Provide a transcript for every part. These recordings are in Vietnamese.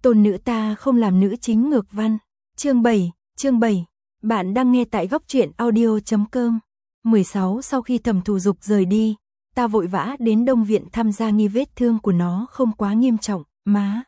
Tôn nữ ta không làm nữ chính ngược văn. Chương 7. Bạn đang nghe tại góc truyện audio.com. 16 Sau khi Thẩm Thù Dục rời đi, ta vội vã đến Đông Viện thăm Gia Nghi, vết thương của nó không quá nghiêm trọng, má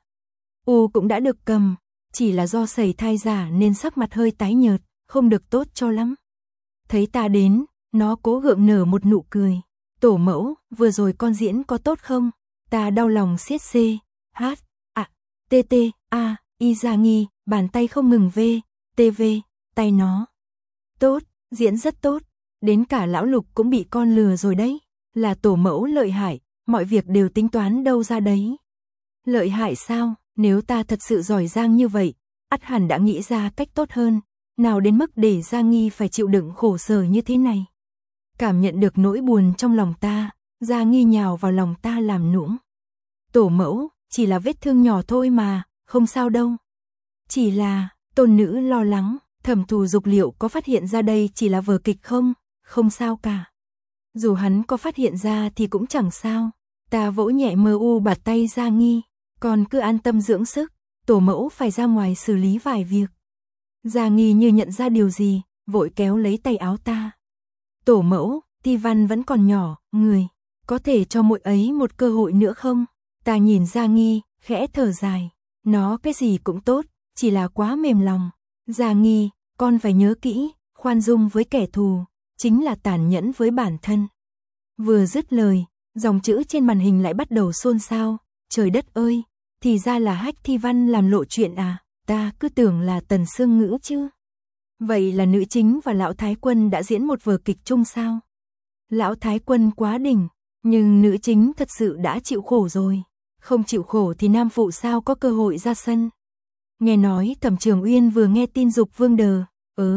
U cũng đã được cầm, chỉ là do sẩy thai giả nên sắc mặt hơi tái nhợt, không được tốt cho lắm. Thấy ta đến, nó cố gượng nở một nụ cười. Tổ mẫu, vừa rồi con diễn có tốt không? Ta đau lòng siết C, H, A, T, T, A, I Gia Nghi, bàn tay không ngừng V, T, V, tay nó. Tốt, diễn rất tốt, đến cả lão Lục cũng bị con lừa rồi đấy. Là tổ mẫu lợi hại, mọi việc đều tính toán đâu ra đấy. Lợi hại sao? Nếu ta thật sự giỏi giang như vậy, ắt hẳn đã nghĩ ra cách tốt hơn, nào đến mức để Gia Nghi phải chịu đựng khổ sở như thế này. Cảm nhận được nỗi buồn trong lòng ta, Gia Nghi nhào vào lòng ta làm nũng. Tổ mẫu, chỉ là vết thương nhỏ thôi mà, không sao đâu. Chỉ là, tôn nữ lo lắng, Thẩm Thù Dục liệu có phát hiện ra đây chỉ là vở kịch không? Không sao cả. Dù hắn có phát hiện ra thì cũng chẳng sao. Ta vỗ nhẹ mờ u bạt tay Gia Nghi, còn cứ an tâm dưỡng sức, tổ mẫu phải ra ngoài xử lý vài việc. Gia Nghi như nhận ra điều gì, vội kéo lấy tay áo ta. Tổ mẫu, Ti Văn vẫn còn nhỏ, người có thể cho muội ấy một cơ hội nữa không? Ta nhìn Gia Nghi, khẽ thở dài. Nó cái gì cũng tốt, chỉ là quá mềm lòng. Gia Nghi, con phải nhớ kỹ, khoan dung với kẻ thù, chính là tàn nhẫn với bản thân. Vừa dứt lời, dòng chữ trên màn hình lại bắt đầu xôn xao. Trời đất ơi, thì ra là Hách Thi Văn làm lộ chuyện à, ta cứ tưởng là Tần Sương Ngữ chứ. Vậy là nữ chính và Lão Thái Quân đã diễn một vở kịch chung sao? Lão Thái Quân quá đỉnh, nhưng nữ chính thật sự đã chịu khổ rồi. Không chịu khổ thì nam phụ sao có cơ hội ra sân. Nghe nói Thẩm Trường Uyên vừa nghe tin Dục Vương đờ,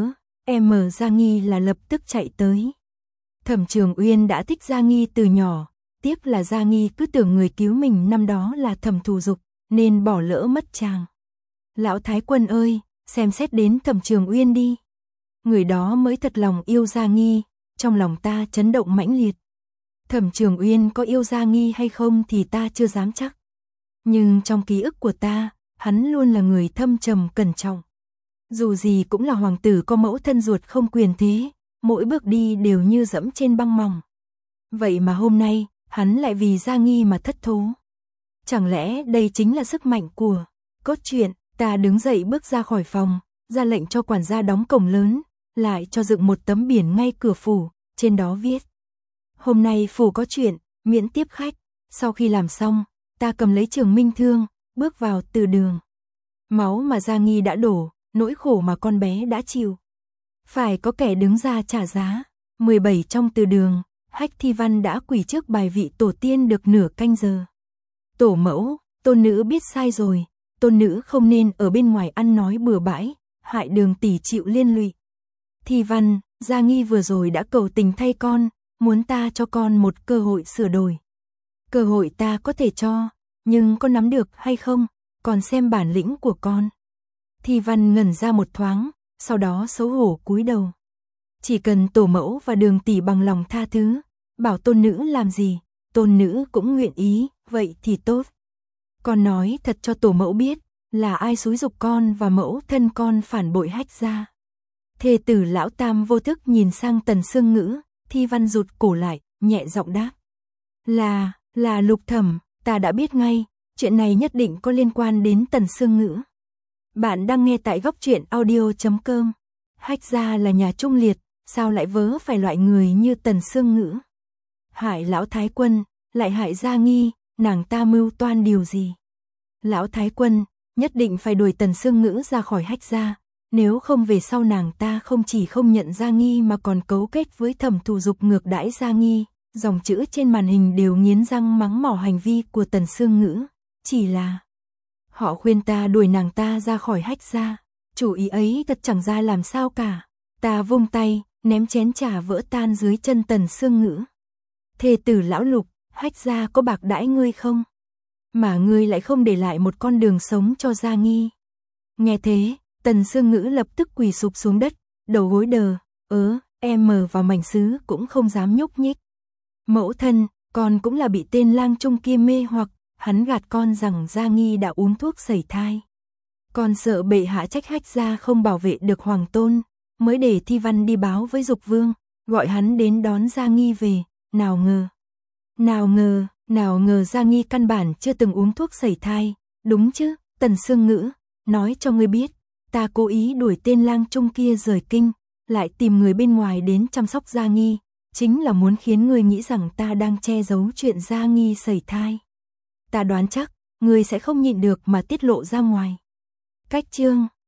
em Gia Nghi là lập tức chạy tới. Thẩm Trường Uyên đã thích Gia Nghi từ nhỏ, tiếc là Gia Nghi cứ tưởng người cứu mình năm đó là Thẩm Thù Dục, nên bỏ lỡ mất chàng. Lão Thái Quân ơi, xem xét đến Thẩm Trường Uyên đi. Người đó mới thật lòng yêu Gia Nghi, trong lòng ta chấn động mãnh liệt. Thẩm Trường Uyên có yêu Gia Nghi hay không thì ta chưa dám chắc. Nhưng trong ký ức của ta, hắn luôn là người thâm trầm cẩn trọng. Dù gì cũng là hoàng tử có mẫu thân ruột không quyền thế, mỗi bước đi đều như dẫm trên băng mỏng. Vậy mà hôm nay, hắn lại vì Gia Nghi mà thất thố. Chẳng lẽ đây chính là sức mạnh của cốt truyện? Ta đứng dậy bước ra khỏi phòng, ra lệnh cho quản gia đóng cổng lớn, lại cho dựng một tấm biển ngay cửa phủ, trên đó viết: hôm nay phủ có chuyện, miễn tiếp khách. Sau khi làm xong, ta cầm lấy trường minh thương, bước vào từ đường. Máu mà Gia Nghi đã đổ, nỗi khổ mà con bé đã chịu, phải có kẻ đứng ra trả giá. 17 Trong từ đường, Hách Thi Văn đã quỳ trước bài vị tổ tiên được nửa canh giờ. Tổ mẫu, tôn nữ biết sai rồi, tôn nữ không nên ở bên ngoài ăn nói bừa bãi, hại Đường tỷ chịu liên lụy. Thi Văn, Gia Nghi vừa rồi đã cầu tình thay con, muốn ta cho con một cơ hội sửa đổi. Cơ hội ta có thể cho, nhưng con nắm được hay không, còn xem bản lĩnh của con. Thi Văn ngẩn ra một thoáng, sau đó xấu hổ cúi đầu. Chỉ cần tổ mẫu và Đường tỷ bằng lòng tha thứ, bảo tôn nữ làm gì, tôn nữ cũng nguyện ý, vậy thì tốt. Con nói thật cho tổ mẫu biết, là ai xúi giục con và mẫu thân con phản bội Hách gia. Thê tử Lão Tam vô thức nhìn sang Tần Sương Ngữ, Thi Văn rụt cổ lại, nhẹ giọng đáp. Là Lục Thẩm, ta đã biết ngay, chuyện này nhất định có liên quan đến Tần Sương Ngữ. Bạn đang nghe tại góc truyện audio.com. Hách gia là nhà trung liệt, sao lại vớ phải loại người như Tần Sương Ngữ? Hại Lão Thái Quân, lại hại Gia Nghi, nàng ta mưu toan điều gì? Lão Thái Quân nhất định phải đuổi Tần Sương Ngữ ra khỏi Hách gia, nếu không về sau nàng ta không chỉ không nhận Gia Nghi mà còn cấu kết với Thẩm Thù Dục ngược đãi Gia Nghi. Dòng chữ trên màn hình đều nghiến răng mắng mỏ hành vi của Tần Sương Ngữ. Chỉ là họ khuyên ta đuổi nàng ta ra khỏi Hách gia, chủ ý ấy thật chẳng ra làm sao cả. Ta vung tay, ném chén trà vỡ tan dưới chân Tần Sương Ngữ. Thê tử Lão Lục, Hách gia có bạc đãi ngươi không? Mà ngươi lại không để lại một con đường sống cho Gia Nghi. Nghe thế, Tần Sương Ngữ lập tức quỳ sụp xuống đất, đầu gối đờ, em và mảnh sứ cũng không dám nhúc nhích. Mẫu thân, con cũng là bị tên lang trung kia mê hoặc, hắn gạt con rằng Gia Nghi đã uống thuốc sẩy thai. Con sợ bệ hạ trách Hách gia không bảo vệ được hoàng tôn, mới để Thi Văn đi báo với Dục Vương, gọi hắn đến đón Gia Nghi về, nào ngờ Gia Nghi căn bản chưa từng uống thuốc sẩy thai, đúng chứ? Tần Sương Ngữ, nói cho ngươi biết, ta cố ý đuổi tên lang trung kia rời kinh, lại tìm người bên ngoài đến chăm sóc Gia Nghi, chính là muốn khiến ngươi nghĩ rằng ta đang che giấu chuyện Gia Nghi sẩy thai. Ta đoán chắc, ngươi sẽ không nhịn được mà tiết lộ ra ngoài. Cách chương